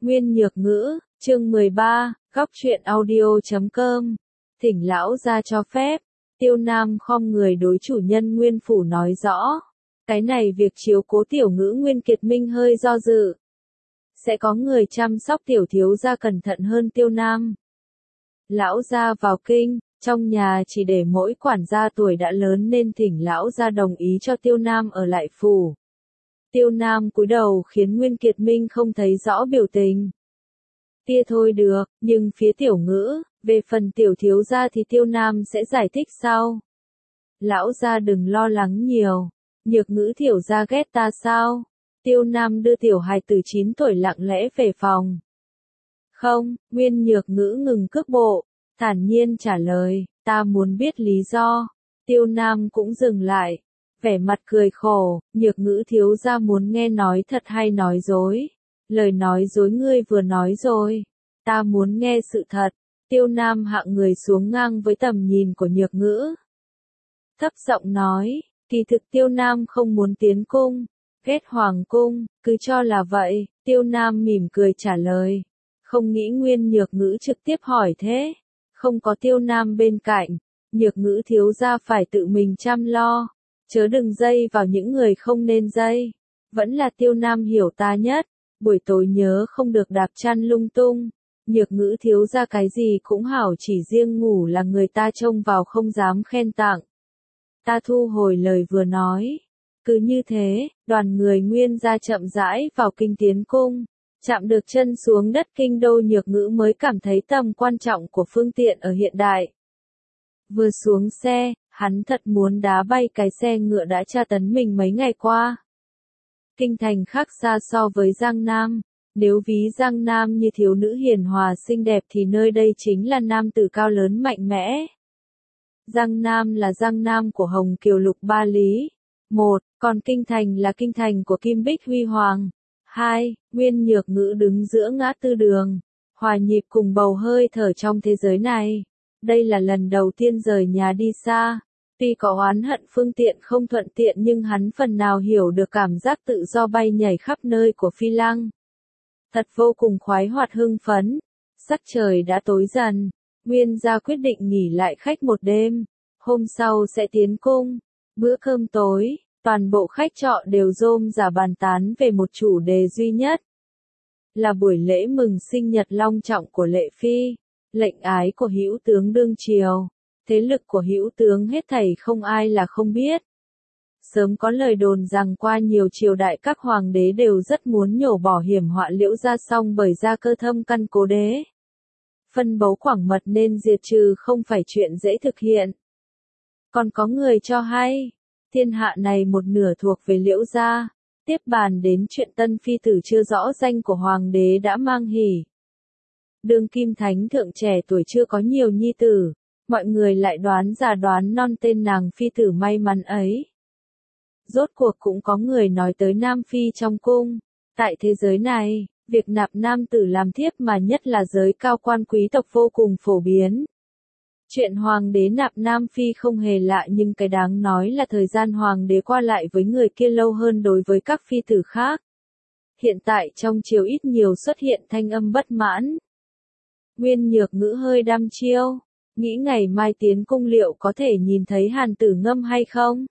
Nguyên Nhược Ngữ, chương 13, góc truyện audio.com. Thỉnh lão gia cho phép. Tiêu Nam khom người đối chủ nhân Nguyên Phủ nói rõ. Cái này việc chiếu cố tiểu ngữ Nguyên Kiệt Minh hơi do dự. Sẽ có người chăm sóc tiểu thiếu gia cẩn thận hơn Tiêu Nam. Lão gia vào kinh, trong nhà chỉ để mỗi quản gia tuổi đã lớn nên thỉnh lão gia đồng ý cho Tiêu Nam ở lại phủ. Tiêu Nam cúi đầu khiến Nguyên Kiệt Minh không thấy rõ biểu tình. Tia thôi được, nhưng phía tiểu ngữ, về phần tiểu thiếu gia thì Tiêu Nam sẽ giải thích sau. Lão gia đừng lo lắng nhiều, Nhược Ngữ tiểu gia ghét ta sao? Tiêu Nam đưa tiểu hài tử 9 tuổi lặng lẽ về phòng. Không, Nguyên Nhược Ngữ ngừng cước bộ, thản nhiên trả lời, ta muốn biết lý do. Tiêu Nam cũng dừng lại, vẻ mặt cười khổ, Nhược Ngữ thiếu gia muốn nghe nói thật hay nói dối. Lời nói dối ngươi vừa nói rồi, ta muốn nghe sự thật. Tiêu Nam hạ người xuống ngang với tầm nhìn của Nhược Ngữ. Thấp giọng nói, kỳ thực Tiêu Nam không muốn tiến cung, ghét hoàng cung, cứ cho là vậy. Tiêu Nam mỉm cười trả lời, không nghĩ Nguyên Nhược Ngữ trực tiếp hỏi thế. Không có Tiêu Nam bên cạnh, Nhược Ngữ thiếu gia phải tự mình chăm lo, chớ đừng dây vào những người không nên dây. Vẫn là Tiêu Nam hiểu ta nhất, buổi tối nhớ không được đạp chăn lung tung. Nhược Ngữ thiếu gia cái gì cũng hảo, chỉ riêng ngủ là người ta trông vào không dám khen tặng. Ta thu hồi lời vừa nói. Cứ như thế, đoàn người Nguyên gia chậm rãi vào kinh tiến cung. Chạm được chân xuống đất kinh đô, Nhược Ngữ mới cảm thấy tầm quan trọng của phương tiện ở hiện đại. Vừa xuống xe, hắn thật muốn đá bay cái xe ngựa đã tra tấn mình mấy ngày qua. Kinh thành khác xa so với Giang Nam. Nếu ví Giang Nam như thiếu nữ hiền hòa xinh đẹp thì nơi đây chính là nam tử cao lớn mạnh mẽ. Giang Nam là Giang Nam của Hồng Kiều Lục Ba Lý. 1. Còn kinh thành là kinh thành của Kim Bích Huy Hoàng. 2. Nguyên Nhược Ngữ đứng giữa ngã tư đường, hòa nhịp cùng bầu hơi thở trong thế giới này. Đây là lần đầu tiên rời nhà đi xa. Tuy có oán hận phương tiện không thuận tiện nhưng hắn phần nào hiểu được cảm giác tự do bay nhảy khắp nơi của Phi Lăng. Thật vô cùng khoái hoạt hưng phấn. Sắc trời đã tối dần, Nguyên gia quyết định nghỉ lại khách một đêm. Hôm sau sẽ tiến cung. Bữa cơm tối, toàn bộ khách trọ đều rôm rả bàn tán về một chủ đề duy nhất. Là buổi lễ mừng sinh nhật long trọng của Lệ Phi, lệnh ái của hữu tướng đương triều. Thế lực của hữu tướng hết thảy không ai là không biết. Sớm có lời đồn rằng qua nhiều triều đại các hoàng đế đều rất muốn nhổ bỏ hiểm họa Liễu gia, song bởi gia cơ thâm căn cố đế. Phân bấu quảng mật nên diệt trừ không phải chuyện dễ thực hiện. Còn có người cho hay, thiên hạ này một nửa thuộc về Liễu gia. Tiếp bàn đến chuyện tân phi tử chưa rõ danh của hoàng đế đã mang hỉ. Đương kim thánh thượng trẻ tuổi chưa có nhiều nhi tử, mọi người lại đoán già đoán non tên nàng phi tử may mắn ấy. Rốt cuộc cũng có người nói tới nam phi trong cung. Tại thế giới này, việc nạp nam tử làm thiếp mà nhất là giới cao quan quý tộc vô cùng phổ biến. Chuyện hoàng đế nạp nam phi không hề lạ, nhưng cái đáng nói là thời gian hoàng đế qua lại với người kia lâu hơn đối với các phi tử khác. Hiện tại trong triều ít nhiều xuất hiện thanh âm bất mãn. Nguyên Nhược Ngữ hơi đăm chiêu, nghĩ ngày mai tiến cung liệu có thể nhìn thấy Hàn Tử Ngâm hay không?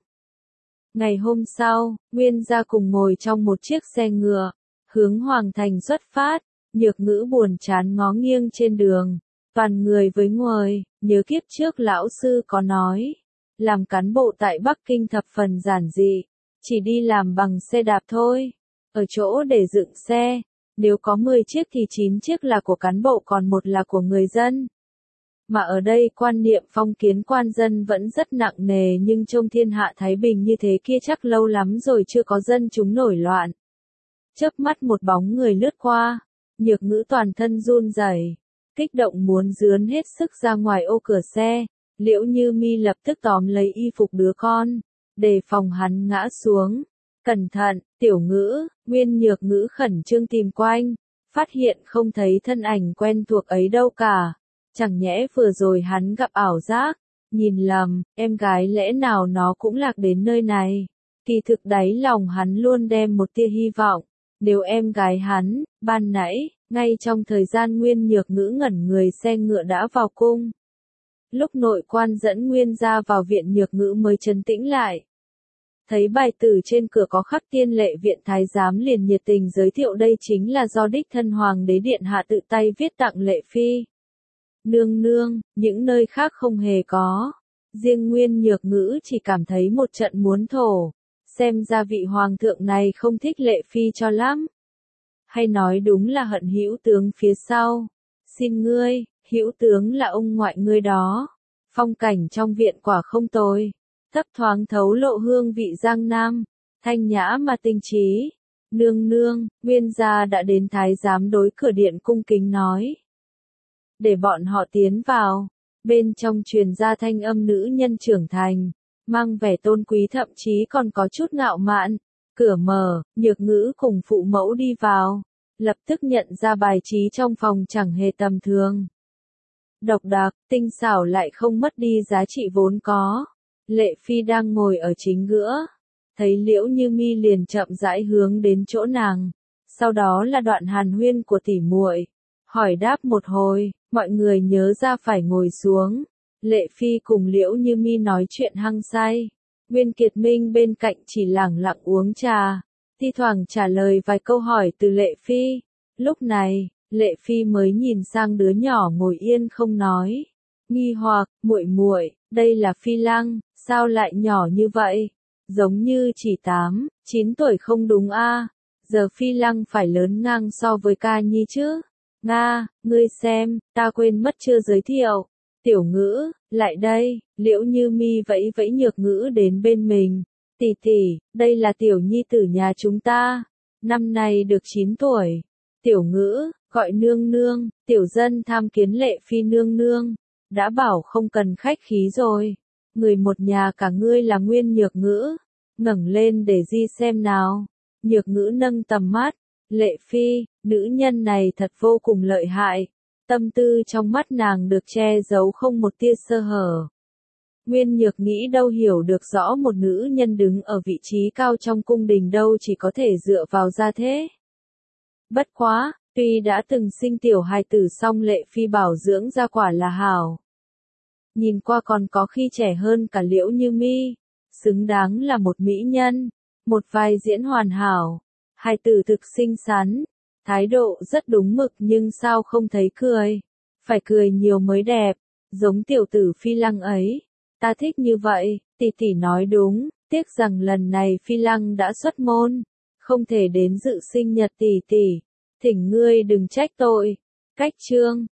Ngày hôm sau, Nguyên gia cùng ngồi trong một chiếc xe ngựa, hướng Hoàng thành xuất phát. Nhược Ngữ buồn chán ngó nghiêng trên đường, toàn người với nguồi, nhớ kiếp trước lão sư có nói, làm cán bộ tại Bắc Kinh thập phần giản dị, chỉ đi làm bằng xe đạp thôi. Ở chỗ để dựng xe, nếu có 10 chiếc thì 9 chiếc là của cán bộ còn một là của người dân. Mà ở đây quan niệm phong kiến quan dân vẫn rất nặng nề, nhưng trong thiên hạ thái bình như thế kia chắc lâu lắm rồi chưa có dân chúng nổi loạn. Chớp mắt một bóng người lướt qua, Nhược Ngữ toàn thân run rẩy, kích động muốn rướn hết sức ra ngoài ô cửa xe. Liễu Như Mi lập tức tóm lấy y phục đứa con, đề phòng hắn ngã xuống. Cẩn thận, tiểu Ngữ. Nguyên Nhược Ngữ khẩn trương tìm quanh, phát hiện không thấy thân ảnh quen thuộc ấy đâu cả. Chẳng nhẽ vừa rồi hắn gặp ảo giác, nhìn lầm, em gái lẽ nào nó cũng lạc đến nơi này. Kỳ thực đáy lòng hắn luôn đem một tia hy vọng, nếu em gái hắn, ban nãy, Ngay trong thời gian Nguyên Nhược Ngữ ngẩn người, xe ngựa đã vào cung. Lúc nội quan dẫn Nguyên gia vào viện, Nhược Ngữ mới trấn tĩnh lại. Thấy bài tử trên cửa có khắc Tiên Lệ Viện, thái giám liền nhiệt tình giới thiệu đây chính là do đích thân Hoàng đế điện hạ tự tay viết tặng Lệ Phi. Nương nương, những nơi khác không hề có. Riêng Nguyên Nhược Ngữ chỉ cảm thấy một trận muốn thổ. Xem ra vị hoàng thượng này không thích Lệ Phi cho lắm. Hay nói đúng là hận hữu tướng phía sau. Xin ngươi, hữu tướng là ông ngoại ngươi đó. Phong cảnh trong viện quả không tồi. Thấp thoáng thấu lộ hương vị Giang Nam. Thanh nhã mà tinh trí. Nương nương, Nguyên gia đã đến, thái giám đối cửa điện cung kính nói. Để bọn họ tiến vào. Bên trong truyền ra thanh âm nữ nhân trưởng thành, mang vẻ tôn quý, thậm chí còn có chút ngạo mạn. Cửa mở, Nhược Ngữ cùng phụ mẫu đi vào, lập tức nhận ra bài trí trong phòng chẳng hề tầm thường. Độc đạc, tinh xảo lại không mất đi giá trị vốn có. Lệ Phi đang ngồi ở chính giữa, thấy Liễu Như Mi liền chậm rãi hướng đến chỗ nàng. Sau đó là đoạn hàn huyên của tỷ muội, hỏi đáp một hồi, mọi người nhớ ra phải ngồi xuống. Lệ Phi cùng Liễu Như Mi nói chuyện hăng say. Nguyên Kiệt Minh bên cạnh chỉ lẳng lặng uống trà, thi thoảng trả lời vài câu hỏi từ Lệ Phi. Lúc này, Lệ Phi mới nhìn sang đứa nhỏ ngồi yên không nói, nghi hoặc, muội muội, đây là Phi Lăng, sao lại nhỏ như vậy? Giống như chỉ 8, 9 tuổi không đúng a? Giờ Phi Lăng phải lớn ngang so với Ca Nhi chứ? Nga, ngươi xem, ta quên mất chưa giới thiệu. Tiểu Ngữ, lại đây. Liễu Như Mi vẫy vẫy Nhược Ngữ đến bên mình. Tỷ tỷ, đây là tiểu nhi tử nhà chúng ta. Năm nay được 9 tuổi. Tiểu Ngữ, gọi nương nương, tiểu dân tham kiến Lệ Phi nương nương. Đã bảo không cần khách khí rồi. Người một nhà cả ngươi là Nguyên Nhược Ngữ. Ngẩng lên để di xem nào. Nhược Ngữ nâng tầm mắt. Lệ Phi, nữ nhân này thật vô cùng lợi hại. Tâm tư trong mắt nàng được che giấu không một tia sơ hở. Nguyên Nhược nghĩ đâu hiểu được rõ một nữ nhân đứng ở vị trí cao trong cung đình đâu chỉ có thể dựa vào gia thế. Bất quá, tuy đã từng sinh tiểu hài tử song Lệ Phi bảo dưỡng ra quả là hảo. Nhìn qua còn có khi trẻ hơn cả Liễu Như Mi, xứng đáng là một mỹ nhân, một vai diễn hoàn hảo. Hài tử thực xinh xắn, thái độ rất đúng mực nhưng sao không thấy cười, phải cười nhiều mới đẹp, giống tiểu tử Phi Lăng ấy. Ta thích như vậy, tỷ tỷ nói đúng, tiếc rằng lần này Phi Lăng đã xuất môn, không thể đến dự sinh nhật tỷ tỷ, thỉnh ngươi đừng trách tội. Cách chương